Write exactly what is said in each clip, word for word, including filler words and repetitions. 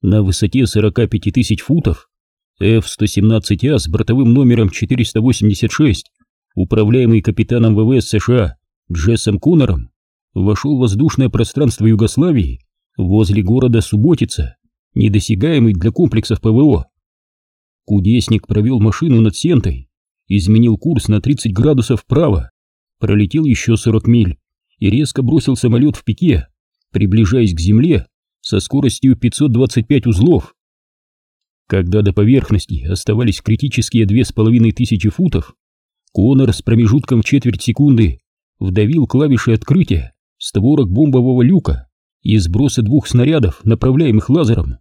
На высоте сорока пяти тысяч футов эф сто семнадцать а с бортовым номером четыреста восемьдесят шесть, управляемый капитаном ВВС США Джессом Коннором, вошел в воздушное пространство Югославии возле города Суботица, недосягаемый для комплексов ПВО. Кудесник провел машину над Сентой, изменил курс на тридцать градусов вправо, пролетел еще сорок миль и резко бросил самолет в пике, приближаясь к земле со скоростью пятьсот двадцать пять узлов. Когда до поверхности оставались критические две с половиной тысячи футов, Коннор с промежутком в четверть секунды вдавил клавиши открытия створок бомбового люка и сброса двух снарядов, направляемых лазером.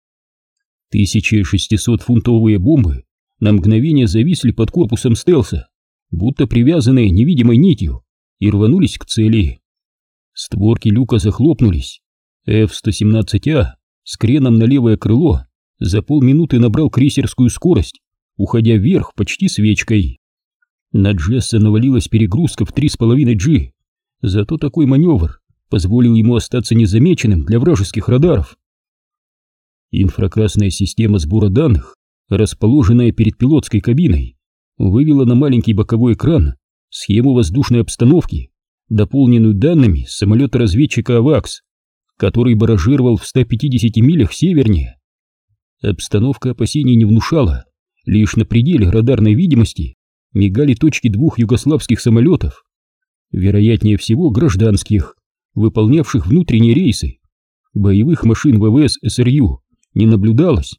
тысяча шестисотфунтовые бомбы на мгновение зависли под корпусом стелса, будто привязанные невидимой нитью, и рванулись к цели. Створки люка захлопнулись. эф сто семнадцать а с креном на левое крыло за полминуты набрал крейсерскую скорость, уходя вверх почти свечкой. На Джесса навалилась перегрузка в три с половиной джи, зато такой маневр позволил ему остаться незамеченным для вражеских радаров. Инфракрасная система сбора данных, расположенная перед пилотской кабиной, вывела на маленький боковой экран схему воздушной обстановки, дополненную данными самолета-разведчика «Авакс», который баражировал в ста пятидесяти милях севернее. Обстановка опасений не внушала, лишь на пределе радарной видимости мигали точки двух югославских самолетов, вероятнее всего гражданских, выполнявших внутренние рейсы. Боевых машин ВВС СРЮ не наблюдалось.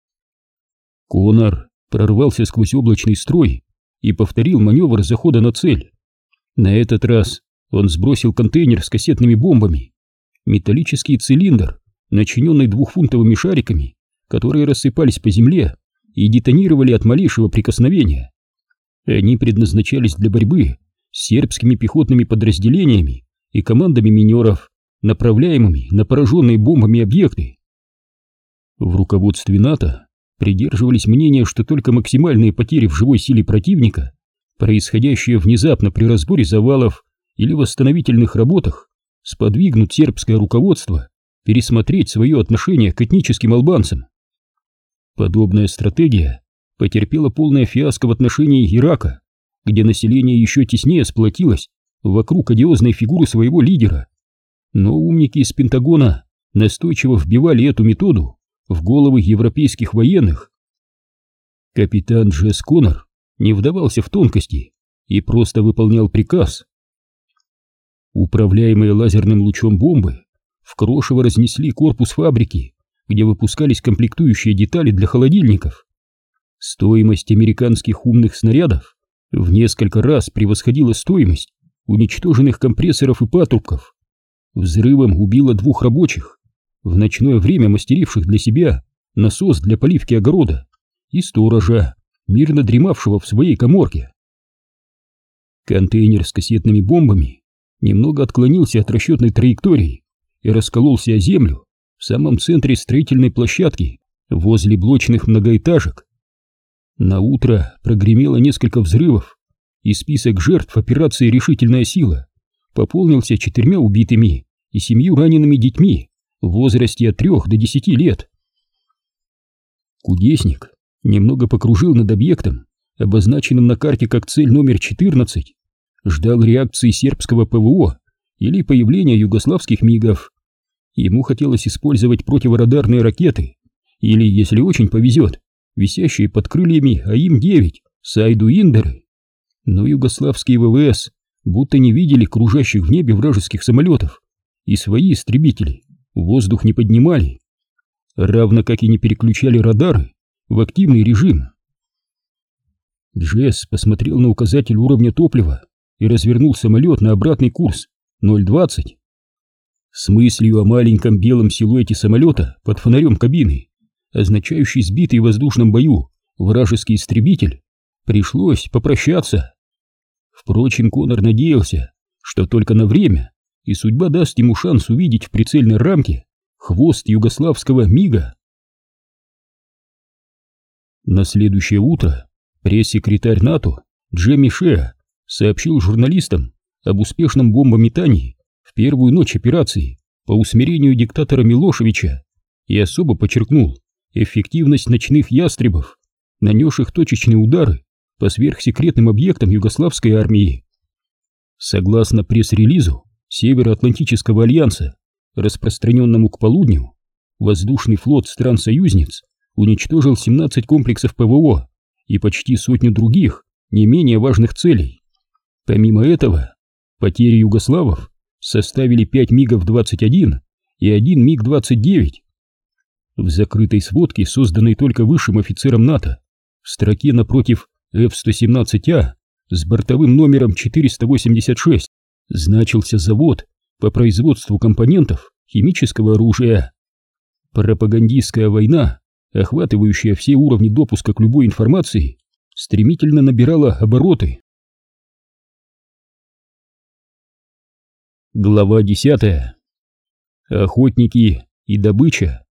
Коннор прорвался сквозь облачный строй и повторил маневр захода на цель. На этот раз он сбросил контейнер с кассетными бомбами, металлический цилиндр, начиненный двухфунтовыми шариками, которые рассыпались по земле и детонировали от малейшего прикосновения. Они предназначались для борьбы с сербскими пехотными подразделениями и командами минеров, направляемыми на пораженные бомбами объекты. В руководстве НАТО придерживались мнения, что только максимальные потери в живой силе противника, происходящие внезапно при разборе завалов или восстановительных работах, сподвигнут сербское руководство пересмотреть свое отношение к этническим албанцам. Подобная стратегия потерпела полное фиаско в отношении Ирака, где население еще теснее сплотилось вокруг одиозной фигуры своего лидера. Но умники из Пентагона настойчиво вбивали эту методу в головы европейских военных. Капитан Джесс Коннор не вдавался в тонкости и просто выполнял приказ. Управляемые лазерным лучом бомбы в крошево разнесли корпус фабрики, где выпускались комплектующие детали для холодильников. Стоимость американских умных снарядов в несколько раз превосходила стоимость уничтоженных компрессоров и патрубков. Взрывом убило двух рабочих, в ночное время мастеривших для себя насос для поливки огорода, и сторожа, мирно дремавшего в своей каморке. Контейнер с кассетными бомбами немного отклонился от расчетной траектории и раскололся о землю в самом центре строительной площадки возле блочных многоэтажек. На утро прогремело несколько взрывов, и список жертв операции «Решительная сила» пополнился четырьмя убитыми и семью ранеными детьми в возрасте от трех до десяти лет. Кудесник немного покружил над объектом, обозначенным на карте как цель номер четырнадцать, ждал реакции сербского ПВО или появления югославских мигов. Ему хотелось использовать противорадарные ракеты или, если очень повезет, висящие под крыльями А И М девять Сайду-Индеры. Но югославские ВВС будто не видели кружащих в небе вражеских самолетов, и свои истребители в воздух не поднимали, равно как и не переключали радары в активный режим. Джесс посмотрел на указатель уровня топлива и развернул самолет на обратный курс ноль двадцать. С мыслью о маленьком белом силуэте самолета под фонарем кабины, означающий сбитый в воздушном бою вражеский истребитель, пришлось попрощаться. Впрочем, Коннор надеялся, что только на время, и судьба даст ему шанс увидеть в прицельной рамке хвост югославского мига. На следующее утро пресс-секретарь НАТО Джемми Шеа сообщил журналистам об успешном бомбометании в первую ночь операции по усмирению диктатора Милошевича и особо подчеркнул эффективность ночных ястребов, нанесших точечные удары по сверхсекретным объектам югославской армии. Согласно пресс-релизу Североатлантического альянса, распространенному к полудню, воздушный флот стран-союзниц уничтожил семнадцать комплексов ПВО и почти сотню других, не менее важных целей. Помимо этого, потери югославов составили пять мигов двадцать один и один миг двадцать девять. В закрытой сводке, созданной только высшим офицером НАТО, в строке напротив эф сто семнадцать а с бортовым номером четыреста восемьдесят шесть значился завод по производству компонентов химического оружия. Пропагандистская война, охватывающая все уровни допуска к любой информации, стремительно набирала обороты. Глава десятая. Охотники и добыча.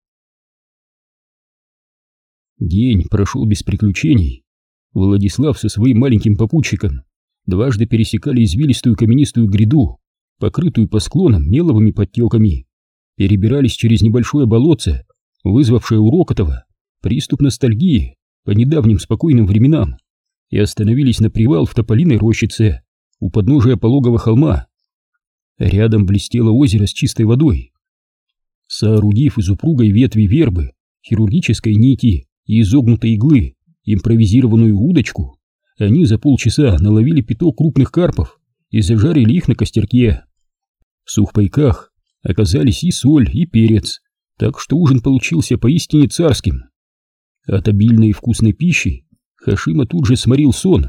День прошел без приключений. Владислав со своим маленьким попутчиком дважды пересекали извилистую каменистую гряду, покрытую по склонам меловыми подтеками, перебирались через небольшое болотце, вызвавшее у Рокотова приступ ностальгии по недавним спокойным временам, и остановились на привал в тополиной рощице у подножия пологого холма. Рядом блестело озеро с чистой водой. Соорудив из упругой ветви вербы, хирургической нити и изогнутой иглы импровизированную удочку, они за полчаса наловили пяток крупных карпов и зажарили их на костерке. В сухпайках оказались и соль, и перец, так что ужин получился поистине царским. От обильной и вкусной пищи Хашима тут же сморил сон.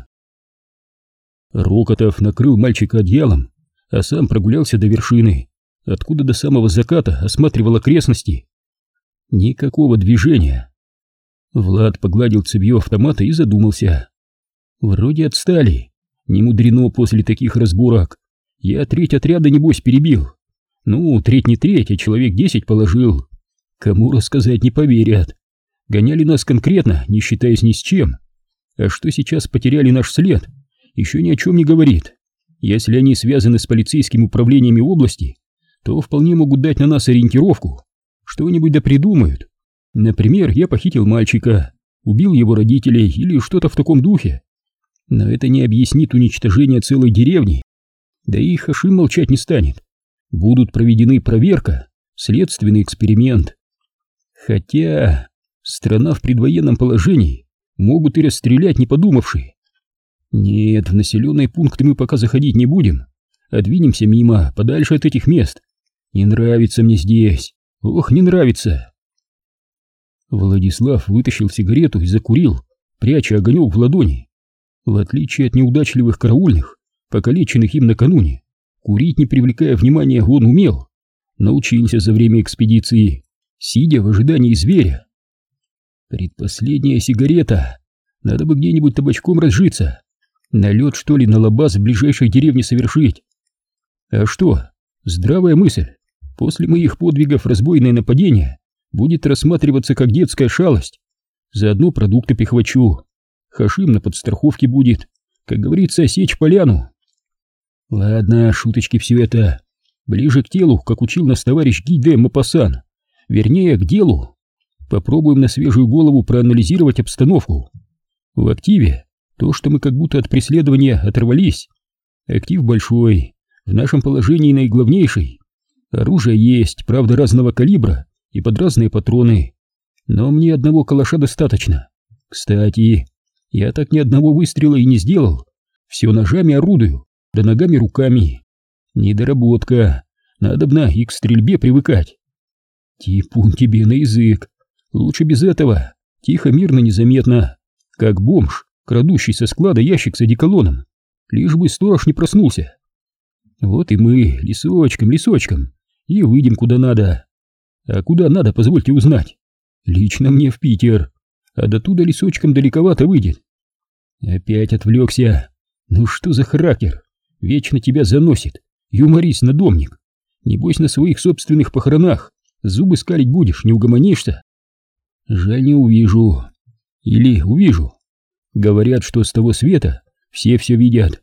Рокотов накрыл мальчика одеялом, а сам прогулялся до вершины, откуда до самого заката осматривал окрестности. Никакого движения. Влад погладил цевьё автомата и задумался. Вроде отстали. Не мудрено после таких разборок. Я треть отряда небось перебил. Ну, треть не треть, а человек десять положил. Кому рассказать не поверят. Гоняли нас конкретно, не считаясь ни с чем. А что сейчас потеряли наш след, еще ни о чем не говорит. Если они связаны с полицейскими управлениями области, то вполне могут дать на нас ориентировку. Что-нибудь да придумают. Например, я похитил мальчика, убил его родителей или что-то в таком духе. Но это не объяснит уничтожение целой деревни. Да и Хашим молчать не станет. Будут проведены проверка, следственный эксперимент. Хотя страна в предвоенном положении, могут и расстрелять, не подумавши. Нет, в населенные пункты мы пока заходить не будем, а двинемся мимо, подальше от этих мест. Не нравится мне здесь, ох, не нравится. Владислав вытащил сигарету и закурил, пряча огонек в ладони. В отличие от неудачливых караульных, покалеченных им накануне, курить, не привлекая внимания, он умел. Научился за время экспедиции, сидя в ожидании зверя. Предпоследняя сигарета. Надо бы где-нибудь табачком разжиться. Налет, что ли, на лабаз в ближайшей деревне совершить. А что? Здравая мысль. После моих подвигов разбойное нападение будет рассматриваться как детская шалость. Заодно продукты прихвачу. Хашим на подстраховке будет, как говорится, сечь поляну. Ладно, шуточки все это. Ближе к телу, как учил нас товарищ Гийде Мопассан. Вернее, к делу. Попробуем на свежую голову проанализировать обстановку. В активе то, что мы как будто от преследования оторвались. Актив большой, в нашем положении наиглавнейший. Оружие есть, правда, разного калибра и под разные патроны. Но мне одного калаша достаточно. Кстати, я так ни одного выстрела и не сделал. Все ножами орудую, да ногами руками. Недоработка. Надобно и к стрельбе привыкать. Типун тебе на язык. Лучше без этого. Тихо, мирно, незаметно. Как бомж, крадущий со склада ящик с одеколоном. Лишь бы сторож не проснулся. Вот и мы лесочком, лесочком. И выйдем куда надо. А куда надо, позвольте узнать. Лично мне в Питер. А до туда лесочком далековато выйдет. Опять отвлекся. Ну что за характер? Вечно тебя заносит. Юморист-надомник. Небось на своих собственных похоронах зубы скалить будешь, не угомонишься. Жаль, не увижу. Или увижу. Говорят, что с того света все все видят.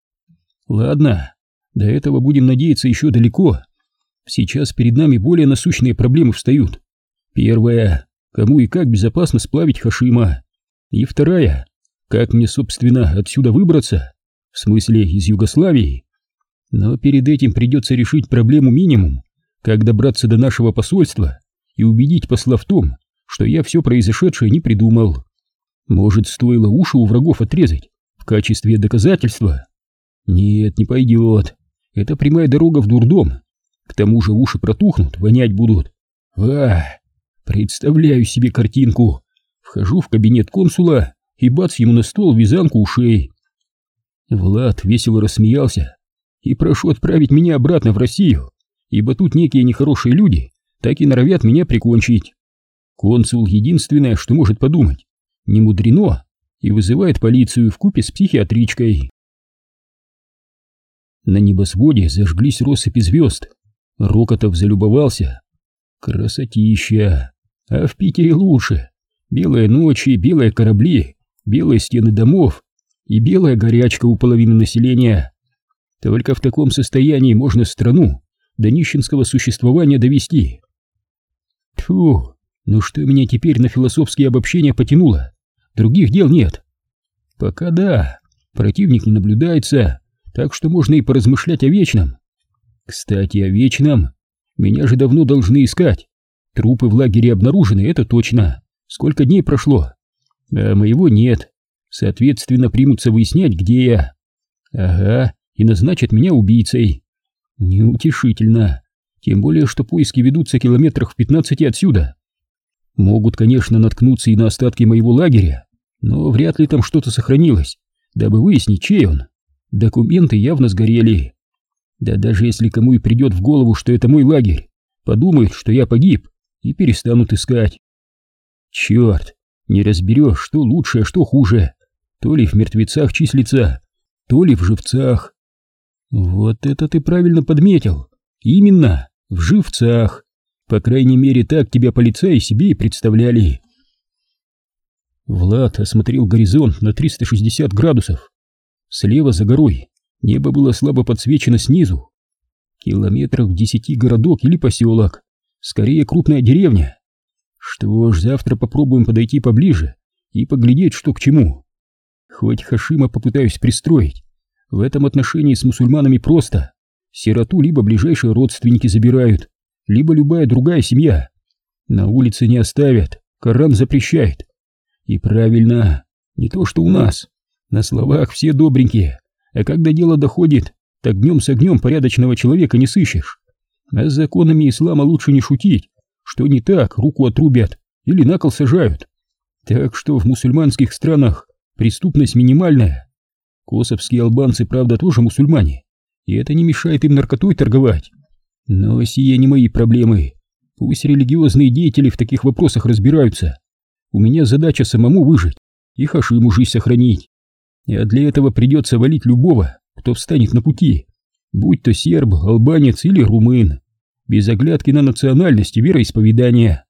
Ладно, до этого будем надеяться еще далеко. Сейчас перед нами более насущные проблемы встают. Первая, кому и как безопасно сплавить Хашима. И вторая, как мне, собственно, отсюда выбраться, в смысле из Югославии. Но перед этим придется решить проблему минимум, как добраться до нашего посольства и убедить посла в том, что я все произошедшее не придумал. Может, стоило уши у врагов отрезать в качестве доказательства? Нет, не пойдет. Это прямая дорога в дурдом. К тому же уши протухнут, вонять будут. Ах, представляю себе картинку. Вхожу в кабинет консула и бац ему на стол вязанку ушей. Влад весело рассмеялся. И прошу отправить меня обратно в Россию, ибо тут некие нехорошие люди так и норовят меня прикончить. Консул единственное, что может подумать, не мудрено, и вызывает полицию вкупе с психиатричкой. На небосводе зажглись россыпи звезд. Рокотов залюбовался. Красотища! А в Питере лучше. Белые ночи, белые корабли, белые стены домов и белая горячка у половины населения. Только в таком состоянии можно страну до нищенского существования довести. Тьфу, ну что меня теперь на философские обобщения потянуло? Других дел нет. Пока да, противник не наблюдается, так что можно и поразмышлять о вечном. Кстати, о вечном. Меня же давно должны искать. Трупы в лагере обнаружены, это точно. Сколько дней прошло? А моего нет. Соответственно, примутся выяснять, где я. Ага, и назначат меня убийцей. Неутешительно. Тем более, что поиски ведутся километрах в пятнадцати отсюда. Могут, конечно, наткнуться и на остатки моего лагеря, но вряд ли там что-то сохранилось, дабы выяснить, чей он. Документы явно сгорели. Да даже если кому и придет в голову, что это мой лагерь, подумают, что я погиб, и перестанут искать. Черт, не разберешь, что лучше, а что хуже. То ли в мертвецах числится, то ли в живцах. Вот это ты правильно подметил. Именно, в живцах. По крайней мере, так тебя полицаи себе и представляли. Влад осмотрел горизонт на триста шестьдесят градусов. Слева за горой небо было слабо подсвечено снизу. Километров в десяти городок или поселок. Скорее, крупная деревня. Что ж, завтра попробуем подойти поближе и поглядеть, что к чему. Хоть Хашима попытаюсь пристроить. В этом отношении с мусульманами просто. Сироту либо ближайшие родственники забирают, либо любая другая семья. На улице не оставят, Коран запрещает. И правильно, не то что у нас. На словах все добренькие, а когда дело доходит, так днем с огнем порядочного человека не сыщешь. А с законами ислама лучше не шутить, что не так, руку отрубят или на кол сажают. Так что в мусульманских странах преступность минимальная. Косовские албанцы, правда, тоже мусульмане, и это не мешает им наркотой торговать. Но сие не мои проблемы. Пусть религиозные деятели в таких вопросах разбираются. У меня задача самому выжить и Хашиму жизнь сохранить. А для этого придется валить любого, кто встанет на пути, будь то серб, албанец или румын, без оглядки на национальность и вероисповедание.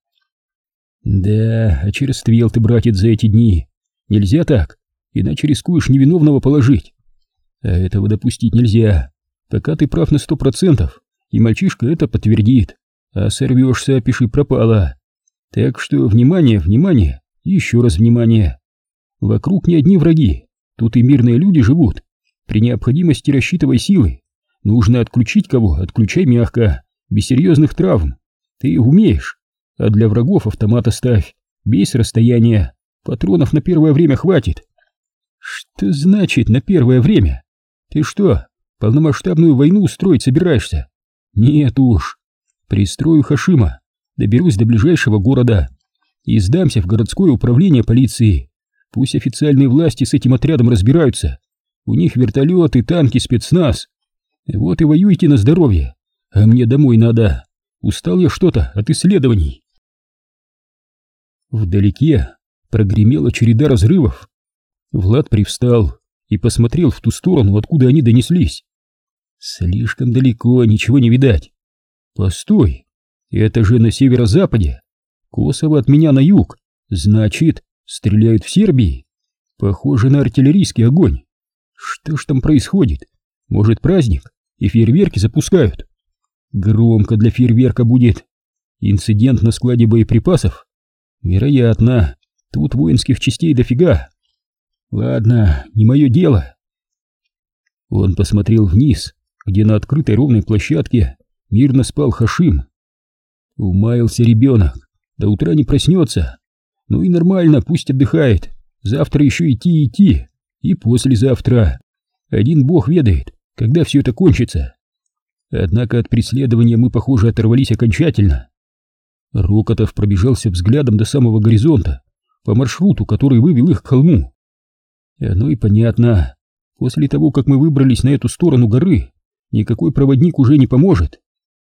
Да, очерствел ты, братец, за эти дни. Нельзя так, иначе рискуешь невиновного положить. А этого допустить нельзя. Пока ты прав на сто процентов, и мальчишка это подтвердит. А сорвешься, пиши пропало. Так что внимание, внимание, и еще раз внимание. Вокруг не одни враги, тут и мирные люди живут. При необходимости рассчитывай силы. Нужно отключить кого, отключай мягко, без серьезных травм. Ты умеешь. А для врагов автомат оставь, бей с расстояния. Патронов на первое время хватит. Что значит на первое время? Ты что, полномасштабную войну устроить собираешься? Нет уж. Пристрою Хашима, доберусь до ближайшего города и сдамся в городское управление полиции. Пусть официальные власти с этим отрядом разбираются. У них вертолеты, танки, спецназ. Вот и воюйте на здоровье. А мне домой надо. Устал я что-то от исследований. Вдалеке прогремела череда разрывов. Влад привстал и посмотрел в ту сторону, откуда они донеслись. Слишком далеко, ничего не видать. Постой, это же на северо-западе. Косово от меня на юг. Значит, стреляют в Сербии. Похоже на артиллерийский огонь. Что ж там происходит? Может, праздник и фейерверки запускают? Громко для фейерверка будет. Инцидент на складе боеприпасов? Вероятно. Тут воинских частей дофига. Ладно, не мое дело. Он посмотрел вниз, где на открытой ровной площадке мирно спал Хашим. Умаялся ребенок, до утра не проснется. Ну и нормально, пусть отдыхает. Завтра еще идти идти. И послезавтра. Один бог ведает, когда все это кончится. Однако от преследования мы, похоже, оторвались окончательно. Рокотов пробежался взглядом до самого горизонта, по маршруту, который вывел их к холму. Оно и понятно. После того, как мы выбрались на эту сторону горы, никакой проводник уже не поможет.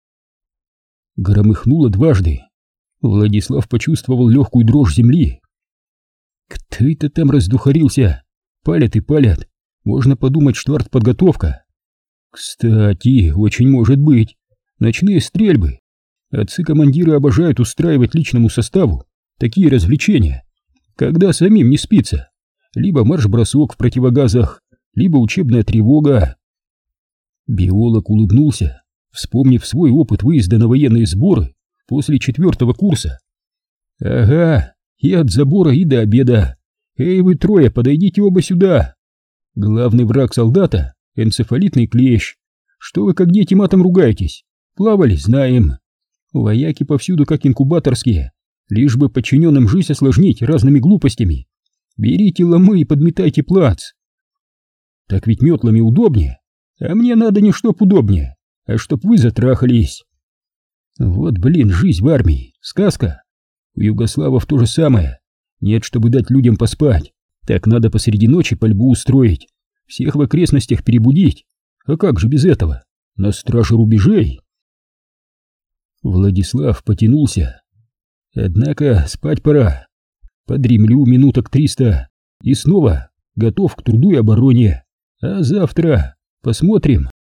Громыхнуло дважды. Владислав почувствовал легкую дрожь земли. Кто это там раздухарился? Палят и палят. Можно подумать, что артподготовка. Кстати, очень может быть. Ночные стрельбы. Отцы-командиры обожают устраивать личному составу такие развлечения, когда самим не спится. Либо марш-бросок в противогазах, либо учебная тревога. Биолог улыбнулся, вспомнив свой опыт выезда на военные сборы после четвертого курса. Ага, и от забора, и до обеда. Эй, вы трое, подойдите оба сюда. Главный враг солдата — энцефалитный клещ. Что вы как дети матом ругаетесь? Плавали, знаем. Вояки повсюду как инкубаторские, лишь бы подчиненным жизнь осложнить разными глупостями. Берите ломы и подметайте плац. Так ведь метлами удобнее, а мне надо не чтоб удобнее, а чтоб вы затрахались. Вот, блин, жизнь в армии, сказка. У югославов то же самое. Нет, чтобы дать людям поспать, так надо посреди ночи пальбу устроить, всех в окрестностях перебудить. А как же без этого? На страже рубежей. Владислав потянулся. Однако спать пора. Подремлю минуток триста и снова готов к труду и обороне. А завтра посмотрим.